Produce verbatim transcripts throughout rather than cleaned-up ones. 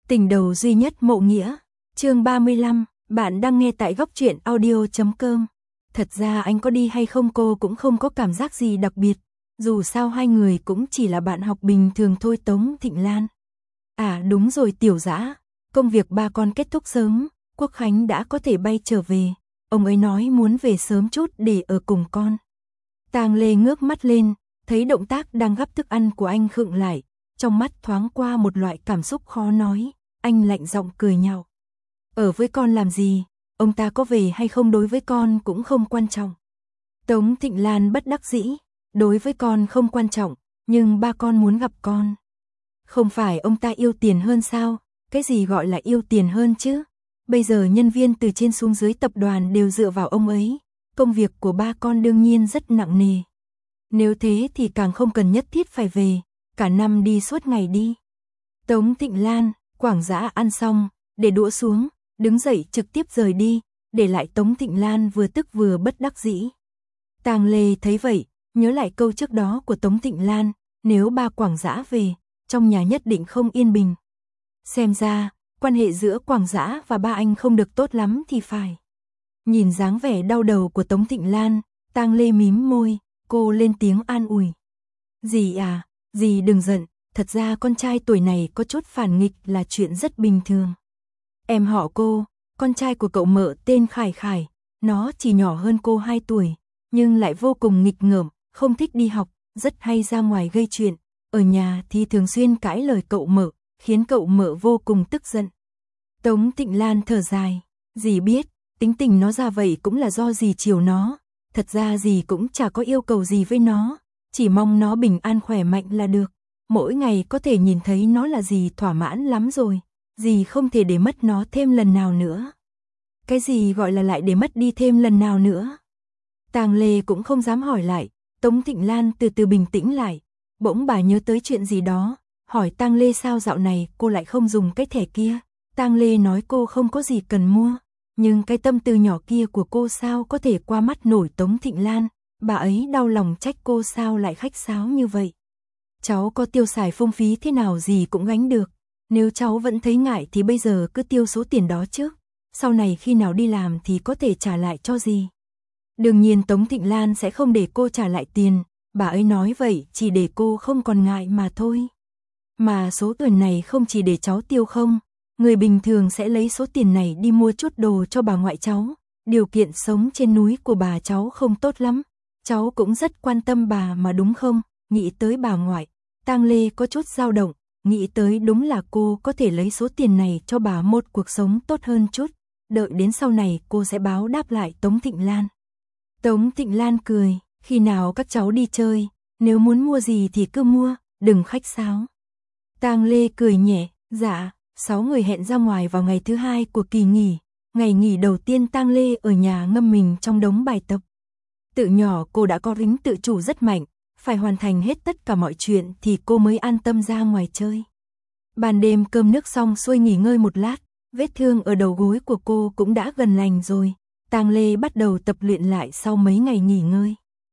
Tình đầu duy nhất Mộ Nghĩa, chương ba mươi lăm, bạn đang nghe tại góc truyện audio chấm com. Thật ra anh có đi hay không cô cũng không có cảm giác gì đặc biệt, dù sao hai người cũng chỉ là bạn học bình thường thôi. Tống Thịnh Lan. À đúng rồi Tiểu Dã, công việc ba con kết thúc sớm, Quốc Khánh đã có thể bay trở về, ông ấy nói muốn về sớm chút để ở cùng con. Tang Lê ngước mắt lên, thấy động tác đang gắp thức ăn của anh khựng lại, trong mắt thoáng qua một loại cảm xúc khó nói, anh lạnh giọng cười nhạo. Ở với con làm gì, ông ta có về hay không đối với con cũng không quan trọng. Tống Thịnh Lan bất đắc dĩ, đối với con không quan trọng, nhưng ba con muốn gặp con. Không phải ông ta yêu tiền hơn sao, cái gì gọi là yêu tiền hơn chứ? Bây giờ nhân viên từ trên xuống dưới tập đoàn đều dựa vào ông ấy, công việc của ba con đương nhiên rất nặng nề. Nếu thế thì càng không cần nhất thiết phải về, cả năm đi suốt ngày đi. Tống Thịnh Lan, Quảng Dã ăn xong, để đũa xuống, đứng dậy trực tiếp rời đi, để lại Tống Thịnh Lan vừa tức vừa bất đắc dĩ. Tang Lê thấy vậy, nhớ lại câu trước đó của Tống Thịnh Lan, nếu ba Quảng Dã về, trong nhà nhất định không yên bình. Xem ra, quan hệ giữa Quảng Dã và ba anh không được tốt lắm thì phải. Nhìn dáng vẻ đau đầu của Tống Thịnh Lan, Tang Lê mím môi, cô lên tiếng an ủi. Dì à, dì đừng giận, thật ra con trai tuổi này có chút phản nghịch là chuyện rất bình thường. Em họ cô, con trai của cậu Mợ tên Khải Khải, nó chỉ nhỏ hơn cô hai tuổi, nhưng lại vô cùng nghịch ngợm, không thích đi học, rất hay ra ngoài gây chuyện, ở nhà thì thường xuyên cãi lời cậu Mợ, khiến cậu Mợ vô cùng tức giận. Tống Thịnh Lan thở dài, dì biết, tính tình nó ra vậy cũng là do dì chiều nó, thật ra dì cũng chả có yêu cầu gì với nó, chỉ mong nó bình an khỏe mạnh là được, mỗi ngày có thể nhìn thấy nó là dì thỏa mãn lắm rồi, dì không thể để mất nó thêm lần nào nữa. Cái gì gọi là lại để mất đi thêm lần nào nữa? Tang Lê cũng không dám hỏi lại, Tống Thịnh Lan từ từ bình tĩnh lại, bỗng bà nhớ tới chuyện gì đó, hỏi Tang Lê sao dạo này cô lại không dùng cái thẻ kia. Tang Lê nói cô không có gì cần mua, nhưng cái tâm tư nhỏ kia của cô sao có thể qua mắt nổi Tống Thịnh Lan, bà ấy đau lòng trách cô sao lại khách sáo như vậy. Cháu có tiêu xài phung phí thế nào gì cũng gánh được, nếu cháu vẫn thấy ngại thì bây giờ cứ tiêu số tiền đó trước, sau này khi nào đi làm thì có thể trả lại cho dì. Đương nhiên Tống Thịnh Lan sẽ không để cô trả lại tiền, bà ấy nói vậy chỉ để cô không còn ngại mà thôi. Mà số tiền này không chỉ để cháu tiêu không, người bình thường sẽ lấy số tiền này đi mua chút đồ cho bà ngoại cháu, điều kiện sống trên núi của bà cháu không tốt lắm, cháu cũng rất quan tâm bà mà đúng không? Nghĩ tới bà ngoại, Tang Lê có chút dao động, nghĩ tới đúng là cô có thể lấy số tiền này cho bà một cuộc sống tốt hơn chút, đợi đến sau này cô sẽ báo đáp lại Tống Thịnh Lan. Tống Thịnh Lan cười, khi nào các cháu đi chơi, nếu muốn mua gì thì cứ mua, đừng khách sáo. Tang Lê cười nhẹ, dạ, sáu người hẹn ra ngoài vào ngày thứ hai của kỳ nghỉ, ngày nghỉ đầu tiên Tang Lê ở nhà ngâm mình trong đống bài tập. Tự nhỏ cô đã có tính tự chủ rất mạnh, phải hoàn thành hết tất cả mọi chuyện thì cô mới an tâm ra ngoài chơi. Ban đêm cơm nước xong xuôi nghỉ ngơi một lát, vết thương ở đầu gối của cô cũng đã gần lành rồi, Tang Lê bắt đầu tập luyện lại sau mấy ngày nghỉ ngơi.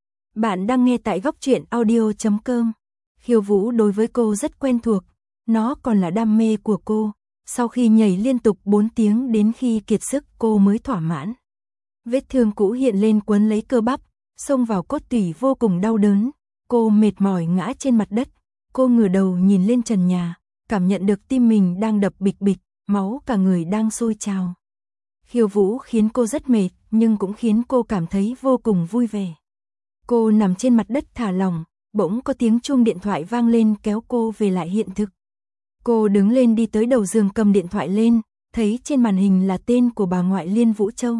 Bạn đang nghe tại góc truyện audio chấm com. Khiêu vũ đối với cô rất quen thuộc, nó còn là đam mê của cô, sau khi nhảy liên tục bốn tiếng đến khi kiệt sức cô mới thỏa mãn. Vết thương cũ hiện lên quấn lấy cơ bắp, xông vào cốt tủy vô cùng đau đớn, cô mệt mỏi ngã trên mặt đất, cô ngửa đầu nhìn lên trần nhà, cảm nhận được tim mình đang đập bịch bịch, máu cả người đang sôi trào. Khiêu vũ khiến cô rất mệt, nhưng cũng khiến cô cảm thấy vô cùng vui vẻ. Cô nằm trên mặt đất thả lỏng, bỗng có tiếng chuông điện thoại vang lên kéo cô về lại hiện thực. Cô đứng lên đi tới đầu giường cầm điện thoại lên, thấy trên màn hình là tên của bà ngoại Liên Vũ Châu.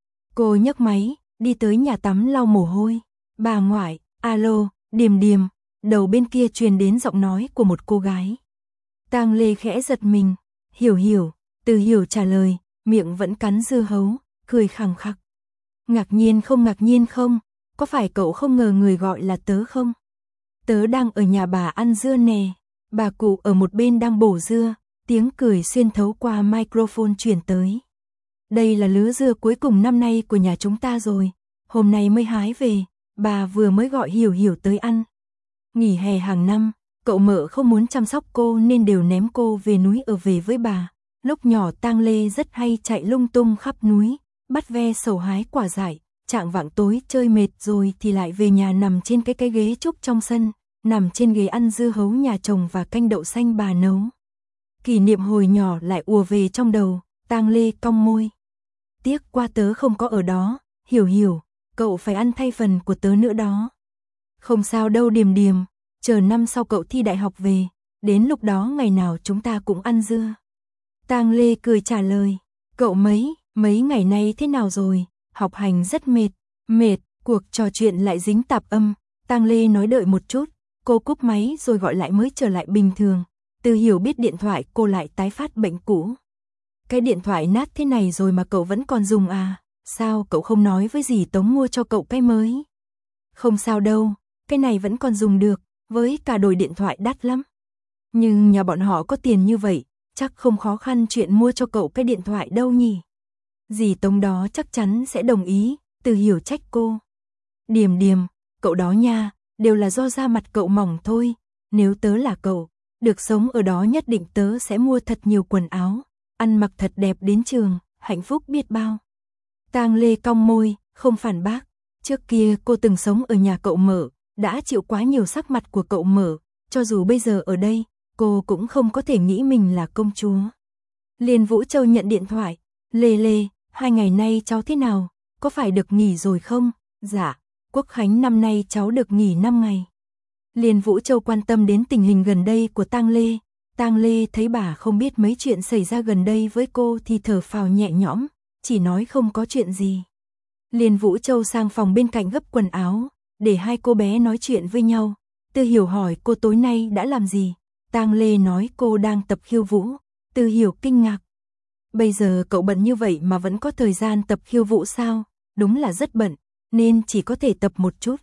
Cô nhấc máy, đi tới nhà tắm lau mồ hôi. Bà ngoại, alo, Điềm Điềm, đầu bên kia truyền đến giọng nói của một cô gái. Tang Lê khẽ giật mình, Hiểu Hiểu, Từ Hiểu trả lời, miệng vẫn cắn dưa hấu, cười khằng khặc. Ngạc nhiên không ngạc nhiên không, có phải cậu không ngờ người gọi là tớ không? Tớ đang ở nhà bà ăn dưa nè, bà cụ ở một bên đang bổ dưa, tiếng cười xuyên thấu qua microphone truyền tới. Đây là lứa dưa cuối cùng năm nay của nhà chúng ta rồi, hôm nay mới hái về, bà vừa mới gọi Hiểu Hiểu tới ăn. Nghỉ hè hàng năm, Cậu Mợ không muốn chăm sóc cô nên đều ném cô về núi ở về với bà. Lúc nhỏ Tang Lê rất hay chạy lung tung khắp núi, bắt ve sầu hái quả dại, chạng vạng tối chơi mệt rồi thì lại về nhà nằm trên cái cái ghế trúc trong sân, nằm trên ghế ăn dưa hấu nhà chồng và canh đậu xanh bà nấu. Kỷ niệm hồi nhỏ lại ùa về trong đầu, Tang Lê cong môi. Tiếc qua tớ không có ở đó, Hiểu Hiểu, cậu phải ăn thay phần của tớ nữa đó. Không sao đâu Điềm Điềm, chờ năm sau cậu thi đại học về, đến lúc đó ngày nào chúng ta cũng ăn dưa. Tang Lê cười trả lời, cậu mấy, mấy ngày nay thế nào rồi, học hành rất mệt, mệt, cuộc trò chuyện lại dính tạp âm, Tang Lê nói đợi một chút, cô cúp máy rồi gọi lại mới trở lại bình thường. Từ Hiểu biết điện thoại cô lại tái phát bệnh cũ. Cái điện thoại nát thế này rồi mà cậu vẫn còn dùng à, sao cậu không nói với dì Tống mua cho cậu cái mới? Không sao đâu, cái này vẫn còn dùng được, với cả đổi điện thoại đắt lắm. Nhưng nhà bọn họ có tiền như vậy, chắc không khó khăn chuyện mua cho cậu cái điện thoại đâu nhỉ. Dì Tống đó chắc chắn sẽ đồng ý, Từ Hiểu trách cô. Điềm Điềm, cậu đó nha, đều là do da mặt cậu mỏng thôi, nếu tớ là cậu, được sống ở đó nhất định tớ sẽ mua thật nhiều quần áo, ăn mặc thật đẹp đến trường, hạnh phúc biết bao. Tang Lê cong môi, không phản bác, trước kia cô từng sống ở nhà cậu Mợ, đã chịu quá nhiều sắc mặt của cậu Mợ, cho dù bây giờ ở đây, cô cũng không có thể nghĩ mình là công chúa. Liên Vũ Châu nhận điện thoại, Lê Lê, hai ngày nay cháu thế nào, có phải được nghỉ rồi không? Dạ, Quốc khánh năm nay cháu được nghỉ năm ngày. Liên Vũ Châu quan tâm đến tình hình gần đây của Tang Lê. Tang Lê thấy bà không biết mấy chuyện xảy ra gần đây với cô thì thở phào nhẹ nhõm, chỉ nói không có chuyện gì. Liên Vũ Châu sang phòng bên cạnh gấp quần áo, để hai cô bé nói chuyện với nhau. Từ Hiểu hỏi cô tối nay đã làm gì. Tang Lê nói cô đang tập khiêu vũ. Từ Hiểu kinh ngạc. Bây giờ cậu bận như vậy mà vẫn có thời gian tập khiêu vũ sao? Đúng là rất bận, nên chỉ có thể tập một chút.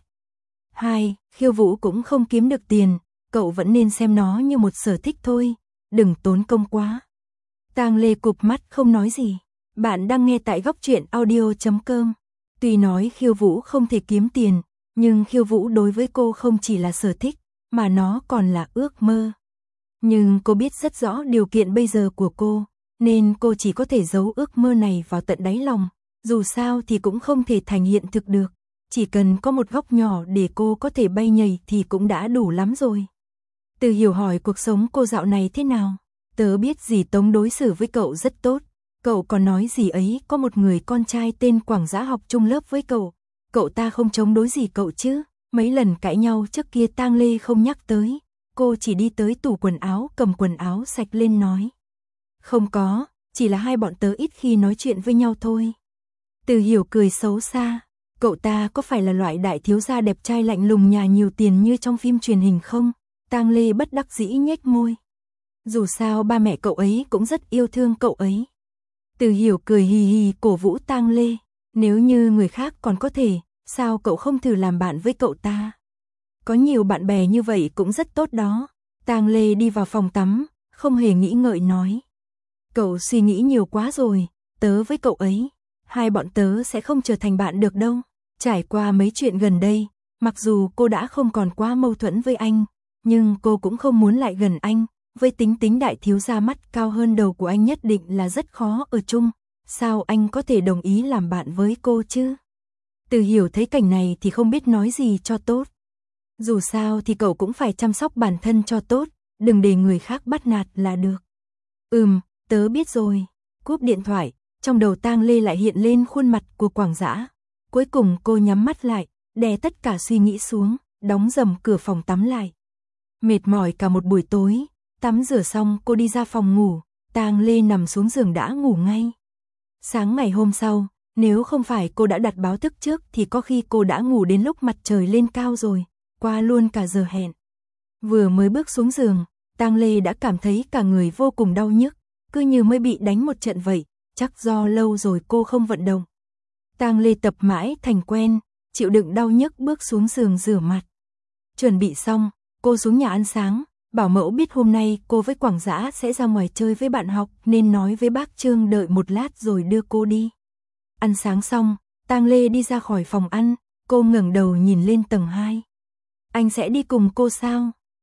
Hai, khiêu vũ cũng không kiếm được tiền, cậu vẫn nên xem nó như một sở thích thôi, đừng tốn công quá. Tang Lê cụp mắt không nói gì. Bạn đang nghe tại góc truyện audio chấm com. Tuy nói khiêu vũ không thể kiếm tiền, nhưng khiêu vũ đối với cô không chỉ là sở thích, mà nó còn là ước mơ. Nhưng cô biết rất rõ điều kiện bây giờ của cô, nên cô chỉ có thể giấu ước mơ này vào tận đáy lòng, dù sao thì cũng không thể thành hiện thực được. Chỉ cần có một góc nhỏ để cô có thể bay nhảy thì cũng đã đủ lắm rồi. Từ Hiểu hỏi cuộc sống cô dạo này thế nào. Tớ biết dì Tống đối xử với cậu rất tốt. Cậu còn nói dì ấy có một người con trai tên Quảng Dã học chung lớp với cậu. Cậu ta không chống đối gì cậu chứ. Mấy lần cãi nhau trước kia Tang Lê không nhắc tới. Cô chỉ đi tới tủ quần áo cầm quần áo sạch lên nói. Không có, chỉ là hai bọn tớ ít khi nói chuyện với nhau thôi. Từ Hiểu cười xấu xa. Cậu ta có phải là loại đại thiếu gia đẹp trai lạnh lùng nhà nhiều tiền như trong phim truyền hình không? Tang Lê bất đắc dĩ nhếch môi. Dù sao ba mẹ cậu ấy cũng rất yêu thương cậu ấy. Từ Hiểu cười hì hì cổ vũ Tang Lê. Nếu như người khác còn có thể, sao cậu không thử làm bạn với cậu ta? Có nhiều bạn bè như vậy cũng rất tốt đó. Tang Lê đi vào phòng tắm, không hề nghĩ ngợi nói. Cậu suy nghĩ nhiều quá rồi, tớ với cậu ấy, hai bọn tớ sẽ không trở thành bạn được đâu. Trải qua mấy chuyện gần đây, mặc dù cô đã không còn quá mâu thuẫn với anh, nhưng cô cũng không muốn lại gần anh, với tính tính đại thiếu gia mắt cao hơn đầu của anh nhất định là rất khó ở chung, sao anh có thể đồng ý làm bạn với cô chứ? Từ Hiểu thấy cảnh này thì không biết nói gì cho tốt. Dù sao thì cậu cũng phải chăm sóc bản thân cho tốt, đừng để người khác bắt nạt là được. Ừm, tớ biết rồi. Cúp điện thoại, trong đầu Tang Lê lại hiện lên khuôn mặt của Quảng Dã. Cuối cùng cô nhắm mắt lại, đè tất cả suy nghĩ xuống, đóng dầm cửa phòng tắm lại. Mệt mỏi cả một buổi tối, tắm rửa xong cô đi ra phòng ngủ, Tang Lê nằm xuống giường đã ngủ ngay. Sáng ngày hôm sau, nếu không phải cô đã đặt báo thức trước thì có khi cô đã ngủ đến lúc mặt trời lên cao rồi, qua luôn cả giờ hẹn. Vừa mới bước xuống giường, Tang Lê đã cảm thấy cả người vô cùng đau nhức, cứ như mới bị đánh một trận vậy, chắc do lâu rồi cô không vận động. Tang Lê tập mãi thành quen, chịu đựng đau nhức bước xuống giường rửa mặt. Chuẩn bị xong, cô xuống nhà ăn sáng, bảo mẫu biết hôm nay cô với Quảng Dã sẽ ra ngoài chơi với bạn học nên nói với bác Trương đợi một lát rồi đưa cô đi. Ăn sáng xong, Tang Lê đi ra khỏi phòng ăn, cô ngẩng đầu nhìn lên tầng hai. Anh sẽ đi cùng cô sao?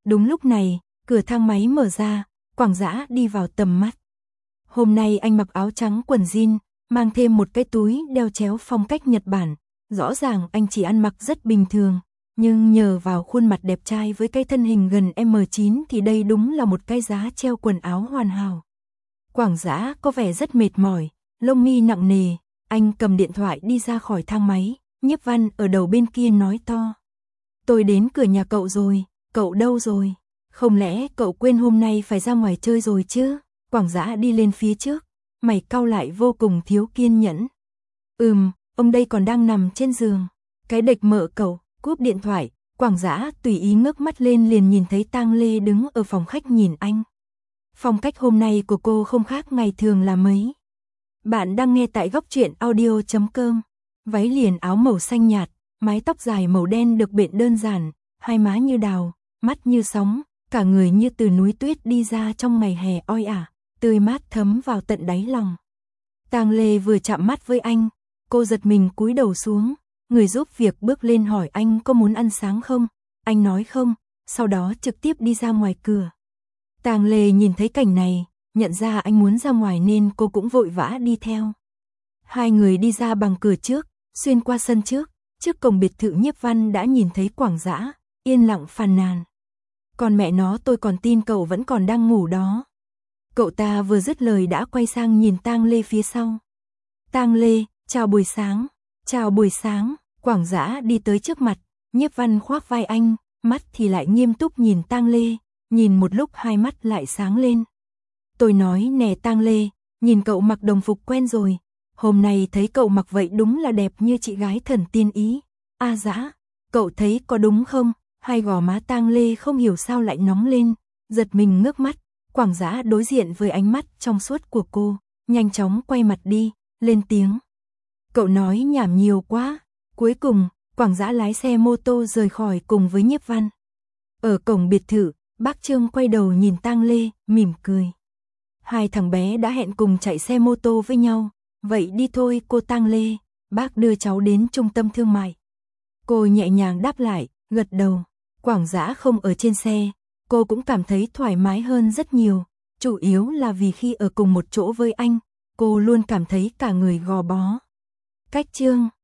Đúng lúc này, cửa thang máy mở ra, Quảng Dã đi vào tầm mắt. Hôm nay anh mặc áo trắng quần jean, mang thêm một cái túi đeo chéo phong cách Nhật Bản. Rõ ràng anh chỉ ăn mặc rất bình thường, nhưng nhờ vào khuôn mặt đẹp trai với cái thân hình gần em chín thì đây đúng là một cái giá treo quần áo hoàn hảo. Quảng Dã có vẻ rất mệt mỏi, lông mi nặng nề, anh cầm điện thoại đi ra khỏi thang máy, Nhiếp Văn ở đầu bên kia nói to. Tôi đến cửa nhà cậu rồi, cậu đâu rồi? Không lẽ cậu quên hôm nay phải ra ngoài chơi rồi chứ? Quảng Dã đi lên phía trước, mày cau lại vô cùng thiếu kiên nhẫn. Ừm, ông đây còn đang nằm trên giường. Cái địch mợ cậu, cúp điện thoại, Quảng Dã tùy ý ngước mắt lên liền nhìn thấy Tang Lê đứng ở phòng khách nhìn anh. Phong cách hôm nay của cô không khác ngày thường là mấy. Bạn đang nghe tại góc truyện audio chấm com. Váy liền áo màu xanh nhạt, mái tóc dài màu đen được bện đơn giản, hai má như đào, mắt như sóng, cả người như từ núi tuyết đi ra trong ngày hè oi ả, tươi mát thấm vào tận đáy lòng. Tang Lê vừa chạm mắt với anh, cô giật mình cúi đầu xuống, người giúp việc bước lên hỏi anh có muốn ăn sáng không, anh nói không, sau đó trực tiếp đi ra ngoài cửa. Tang Lê nhìn thấy cảnh này, nhận ra anh muốn ra ngoài nên cô cũng vội vã đi theo. Hai người đi ra bằng cửa trước, xuyên qua sân trước, trước cổng biệt thự Nhiếp Văn đã nhìn thấy Quảng Dã, yên lặng phàn nàn. Còn mẹ nó tôi còn tin cậu vẫn còn đang ngủ đó. Cậu ta vừa dứt lời đã quay sang nhìn Tang Lê phía sau. Tang Lê, chào buổi sáng, chào buổi sáng, Quảng Dã đi tới trước mặt, Nhiếp Văn khoác vai anh, mắt thì lại nghiêm túc nhìn Tang Lê, nhìn một lúc hai mắt lại sáng lên. Tôi nói nè Tang Lê, nhìn cậu mặc đồng phục quen rồi, hôm nay thấy cậu mặc vậy đúng là đẹp như chị gái thần tiên ý. A Dã, cậu thấy có đúng không? Hai gò má Tang Lê không hiểu sao lại nóng lên, giật mình ngước mắt, Quảng Dã đối diện với ánh mắt trong suốt của cô, nhanh chóng quay mặt đi, lên tiếng. Cậu nói nhảm nhiều quá. Cuối cùng, Quảng Dã lái xe mô tô rời khỏi cùng với Nhiếp Văn. Ở cổng biệt thự, bác Trương quay đầu nhìn Tang Lê, mỉm cười. Hai thằng bé đã hẹn cùng chạy xe mô tô với nhau, vậy đi thôi cô Tang Lê, bác đưa cháu đến trung tâm thương mại. Cô nhẹ nhàng đáp lại, gật đầu. Quảng Dã không ở trên xe, cô cũng cảm thấy thoải mái hơn rất nhiều, chủ yếu là vì khi ở cùng một chỗ với anh, cô luôn cảm thấy cả người gò bó. Cách chương